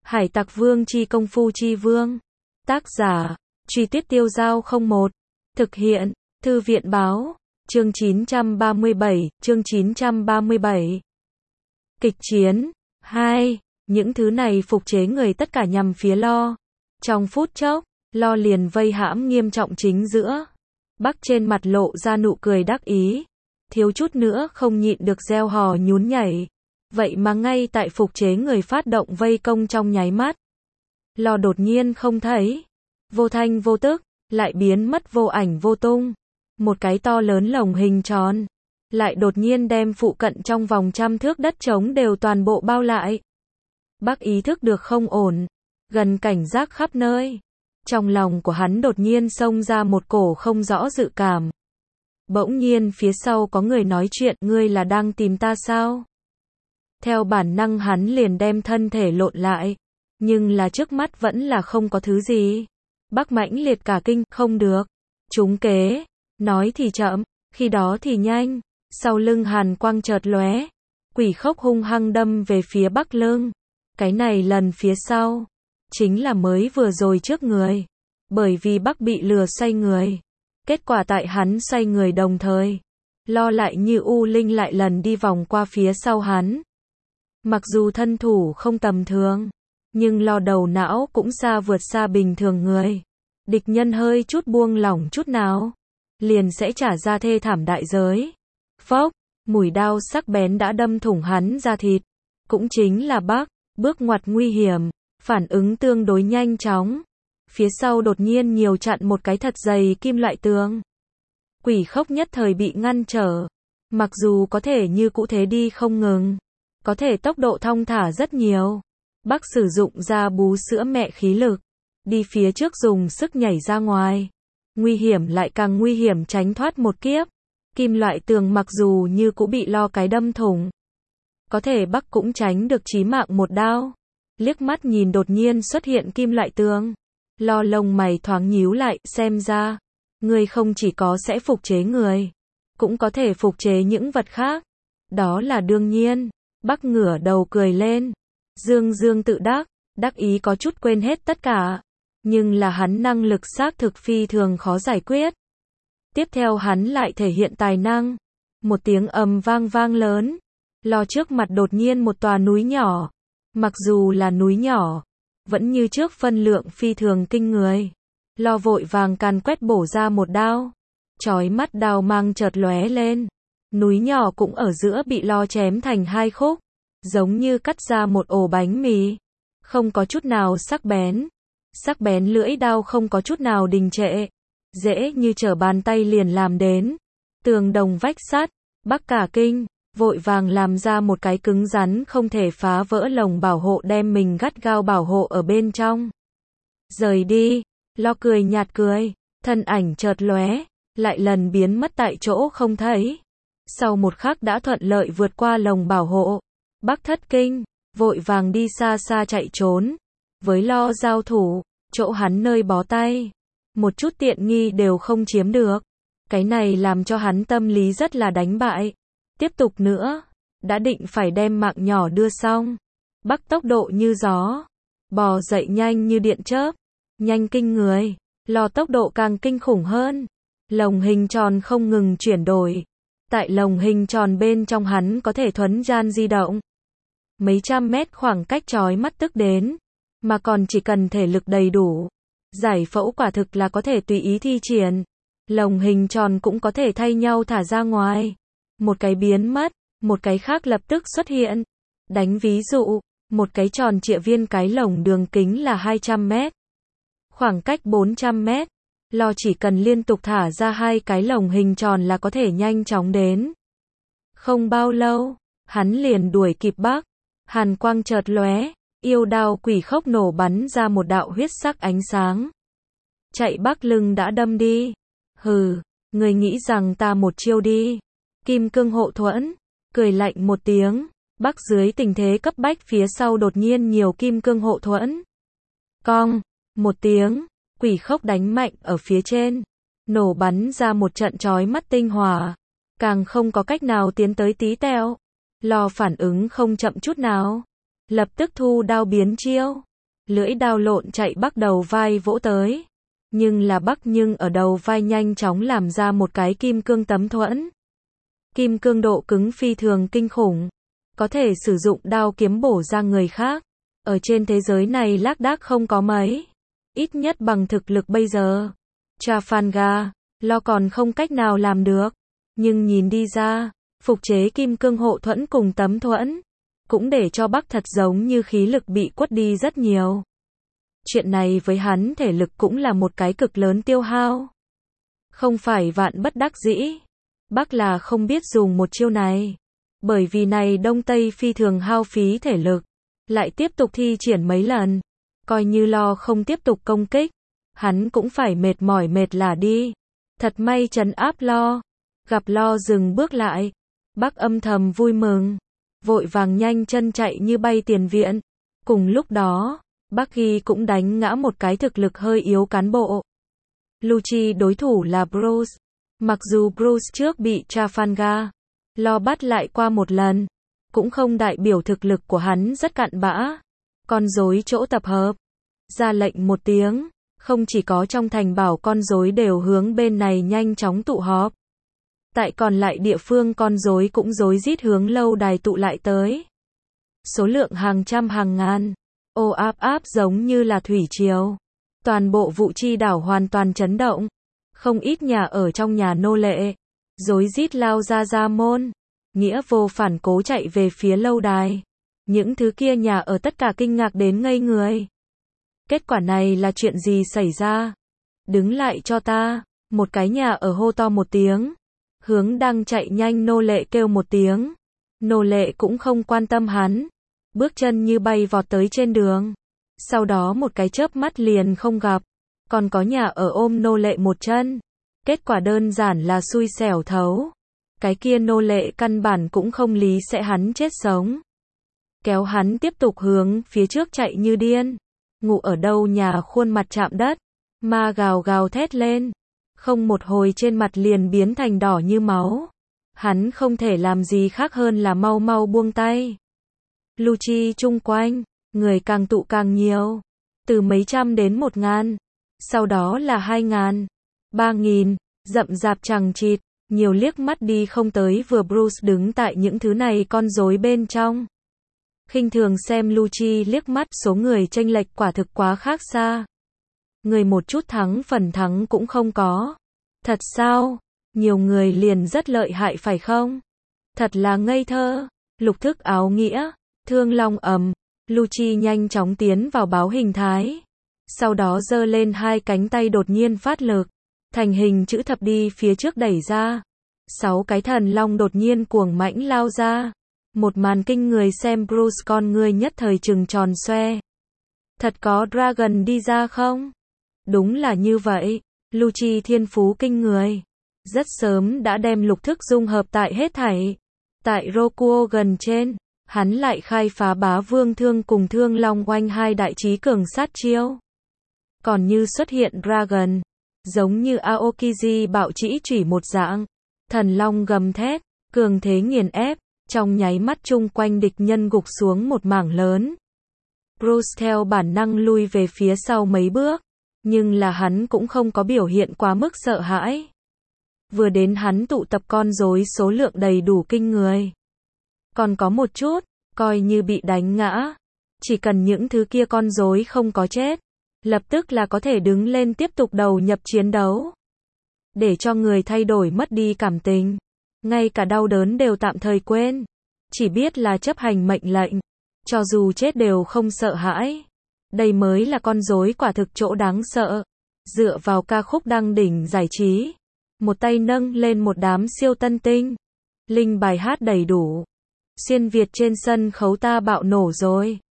Hải Tặc Vương chi công phu chi vương. Tác giả, Truy Tuyết Tiêu Dao 01. Thực hiện, Thư viện báo, chương 937. Kịch chiến 2. Những thứ này phục chế người tất cả nhằm phía Lo. Trong phút chốc, Lo liền vây hãm nghiêm trọng chính giữa. Bắc trên mặt lộ ra nụ cười đắc ý, thiếu chút nữa không nhịn được reo hò nhún nhảy. Vậy mà ngay tại phục chế người phát động vây công trong nháy mắt, Lo đột nhiên không thấy, vô thanh vô tức, lại biến mất vô ảnh vô tung. Một cái to lớn lồng hình tròn, lại đột nhiên đem phụ cận trong vòng 100 thước đất trống đều toàn bộ bao lại. Bắc ý thức được không ổn, gần cảnh giác khắp nơi. Trong lòng của hắn đột nhiên xông ra một cổ không rõ dự cảm. Bỗng nhiên phía sau có người nói chuyện, ngươi là đang tìm ta sao? Theo bản năng hắn liền đem thân thể lộn lại, nhưng là trước mắt vẫn là không có thứ gì. Bắc mãnh liệt cả kinh, không được, trúng kế, nói thì chậm, khi đó thì nhanh. Sau lưng hàn quang chợt lóe, quỷ khốc hung hăng đâm về phía Bắc lưng. Cái này lần phía sau, chính là mới vừa rồi trước người. Bởi vì Bắc bị lừa xoay người, kết quả tại hắn xoay người đồng thời, Lo lại như u linh lại lần đi vòng qua phía sau hắn. Mặc dù thân thủ không tầm thường, nhưng Lo đầu não cũng vượt xa bình thường người. Địch nhân hơi chút buông lỏng chút nào, liền sẽ trả ra thê thảm đại giới. Phốc, mũi đao sắc bén đã đâm thủng hắn da thịt. Cũng chính là Bắc, bước ngoặt nguy hiểm, phản ứng tương đối nhanh chóng. Phía sau đột nhiên nhiều chặn một cái thật dày kim loại tường. Quỷ khốc nhất thời bị ngăn trở. Mặc dù có thể như cũ thế đi không ngừng, có thể tốc độ thong thả rất nhiều. Bắc sử dụng ra bú sữa mẹ khí lực, đi phía trước dùng sức nhảy ra ngoài. Nguy hiểm lại càng nguy hiểm tránh thoát một kiếp. Kim loại tường mặc dù như cũ bị Lo cái đâm thủng, có thể Bắc cũng tránh được chí mạng một đao. Liếc mắt nhìn đột nhiên xuất hiện kim loại tường, Lo lông mày thoáng nhíu lại, xem ra, ngươi không chỉ có sẽ phục chế người, cũng có thể phục chế những vật khác. Đó là đương nhiên. Bắc ngửa đầu cười lên, dương dương tự đắc, đắc ý có chút quên hết tất cả. Nhưng là hắn năng lực xác thực phi thường khó giải quyết. Tiếp theo hắn lại thể hiện tài năng. Một tiếng ầm vang vang lớn, Lo trước mặt đột nhiên một tòa núi nhỏ. Mặc dù là núi nhỏ, vẫn như trước phân lượng phi thường kinh người. Lo vội vàng càn quét bổ ra một đao. Chói mắt đao mang chợt lóe lên. Núi nhỏ cũng ở giữa bị Lo chém thành hai khúc, giống như cắt ra một ổ bánh mì. Không có chút nào sắc bén. Sắc bén lưỡi đao không có chút nào đình trệ, dễ như trở bàn tay liền làm đến. Tường đồng vách sắt, Bắc cả kinh, vội vàng làm ra một cái cứng rắn không thể phá vỡ lồng bảo hộ, đem mình gắt gao bảo hộ ở bên trong. Rời đi, Lo cười nhạt cười, thân ảnh chợt lóe, lại lần biến mất tại chỗ không thấy. Sau một khắc đã thuận lợi vượt qua lồng bảo hộ. Bắc thất kinh, vội vàng đi xa xa chạy trốn. Với Lo giao thủ, chỗ hắn nơi bó tay, một chút tiện nghi đều không chiếm được. Cái này làm cho hắn tâm lý rất là đánh bại. Tiếp tục nữa, đã định phải đem mạng nhỏ đưa xong. Bắc tốc độ như gió, bò dậy nhanh như điện chớp, nhanh kinh người. Lo tốc độ càng kinh khủng hơn. Lồng hình tròn không ngừng chuyển đổi. Tại lồng hình tròn bên trong hắn có thể thuấn gian di động. Mấy trăm mét khoảng cách chói mắt tức đến. Mà còn chỉ cần thể lực đầy đủ, giải phẫu quả thực là có thể tùy ý thi triển. Lồng hình tròn cũng có thể thay nhau thả ra ngoài. Một cái biến mất, một cái khác lập tức xuất hiện. Đánh ví dụ, một cái tròn trịa viên cái lồng đường kính là 200 mét. Khoảng cách 400 mét, Lo chỉ cần liên tục thả ra hai cái lồng hình tròn là có thể nhanh chóng đến. Không bao lâu, hắn liền đuổi kịp Bắc. Hàn quang chợt lóe, yêu đao quỷ khốc nổ bắn ra một đạo huyết sắc ánh sáng. Chạy Bắc lưng đã đâm đi. Hừ, người nghĩ rằng ta một chiêu đi. Kim cương hộ thuẫn, cười lạnh một tiếng. Bắc dưới tình thế cấp bách phía sau đột nhiên nhiều kim cương hộ thuẫn. Cong, một tiếng, quỷ khốc đánh mạnh ở phía trên. Nổ bắn ra một trận chói mắt tinh hỏa. Càng không có cách nào tiến tới tí teo. Lo phản ứng không chậm chút nào. Lập tức thu đao biến chiêu. lưỡi đao lộn chạy bắc đầu vai vỗ tới. Nhưng ở đầu vai nhanh chóng làm ra một cái kim cương tấm thuẫn. Kim cương độ cứng phi thường kinh khủng. Có thể sử dụng đao kiếm bổ ra người khác. Ở trên thế giới này lác đác không có mấy. Ít nhất bằng thực lực bây giờ. Trafalgar, Law còn không cách nào làm được. Nhưng nhìn đi ra, phục chế kim cương hộ thuẫn cùng tấm thuẫn. Cũng để cho Bắc thật giống như khí lực bị quất đi rất nhiều. Chuyện này với hắn thể lực cũng là một cái cực lớn tiêu hao. Không phải vạn bất đắc dĩ. Bắc là không biết dùng một chiêu này. Bởi vì này Đông Tây phi thường hao phí thể lực. Lại tiếp tục thi triển mấy lần. Coi như Lo không tiếp tục công kích. Hắn cũng phải mệt mỏi mệt lả đi. Thật may trấn áp Lo. Gặp Lo dừng bước lại. Bắc âm thầm vui mừng. Vội vàng nhanh chân chạy như bay tiền viện. Cùng lúc đó, Bucky cũng đánh ngã một cái thực lực hơi yếu cán bộ. Lucci đối thủ là Bruce. Mặc dù Bruce trước bị Trafalgar Law bắt lại qua một lần, cũng không đại biểu thực lực của hắn rất cạn bã. Con rối chỗ tập hợp. Ra lệnh một tiếng, không chỉ có trong thành bảo con rối đều hướng bên này nhanh chóng tụ họp. Tại còn lại địa phương con rối cũng rối rít hướng lâu đài tụ lại tới. Số lượng hàng trăm hàng ngàn, ồ áp giống như là thủy triều. Toàn bộ Vụ Chi đảo hoàn toàn chấn động. Không ít nhà ở trong nhà nô lệ, rối rít lao ra môn, nghĩa vô phản cố chạy về phía lâu đài. Những thứ kia nhà ở tất cả kinh ngạc đến ngây người. Kết quả này là chuyện gì xảy ra? Đứng lại cho ta, một cái nhà ở hô to một tiếng. Hướng đang chạy nhanh nô lệ kêu một tiếng. Nô lệ cũng không quan tâm hắn. Bước chân như bay vọt tới trên đường. Sau đó một cái chớp mắt liền không gặp. Còn có nhà ở ôm nô lệ một chân. Kết quả đơn giản là xui xẻo thấu. Cái kia nô lệ căn bản cũng không lý sẽ hắn chết sống. Kéo hắn tiếp tục hướng phía trước chạy như điên. Ngủ ở đâu nhà khuôn mặt chạm đất. Ma gào thét lên. Không một hồi trên mặt liền biến thành đỏ như máu. Hắn không thể làm gì khác hơn là mau buông tay. Lucci chung quanh, người càng tụ càng nhiều. Từ mấy trăm đến 1.000. Sau đó là 2.000, 3.000, rậm rạp chằng chịt. Nhiều liếc mắt đi không tới vừa Bruce đứng tại những thứ này con rối bên trong. Khinh thường xem Lucci liếc mắt, số người chênh lệch quả thực quá khác xa. Người một chút phần thắng cũng không có. Thật sao? Nhiều người liền rất lợi hại phải không? Thật là ngây thơ. Lục thức áo nghĩa, thương long ầm. Lucci nhanh chóng tiến vào báo hình thái. Sau đó giơ lên hai cánh tay đột nhiên phát lực. Thành hình chữ thập đi phía trước đẩy ra. 6 cái thần long đột nhiên cuồng mãnh lao ra. Một màn kinh người xem Bruce con ngươi nhất thời trừng tròn xoe. Thật có Dragon đi ra không? Đúng là như vậy. Lucci thiên phú kinh người. Rất sớm đã đem lục thức dung hợp tại hết thảy. Tại Rokuo gần trên, hắn lại khai phá bá vương thương cùng thương long oanh hai đại trí cường sát chiêu. Còn như xuất hiện Dragon, giống như Aokiji bạo trĩ chủy một dạng. Thần long gầm thét, cường thế nghiền ép, trong nháy mắt chung quanh địch nhân gục xuống một mảng lớn. Bruce theo bản năng lui về phía sau mấy bước, nhưng là hắn cũng không có biểu hiện quá mức sợ hãi. Vừa đến hắn tụ tập con rối số lượng đầy đủ kinh người. Còn có một chút, coi như bị đánh ngã. Chỉ cần những thứ kia con rối không có chết, lập tức là có thể đứng lên tiếp tục đầu nhập chiến đấu. Để cho người thay đổi mất đi cảm tình. Ngay cả đau đớn đều tạm thời quên. Chỉ biết là chấp hành mệnh lệnh. Cho dù chết đều không sợ hãi. Đây mới là con rối quả thực chỗ đáng sợ. Dựa vào ca khúc đăng đỉnh giải trí. Một tay nâng lên một đám siêu tân tinh. Linh bài hát đầy đủ. Xuyên Việt trên sân khấu ta bạo nổ rồi.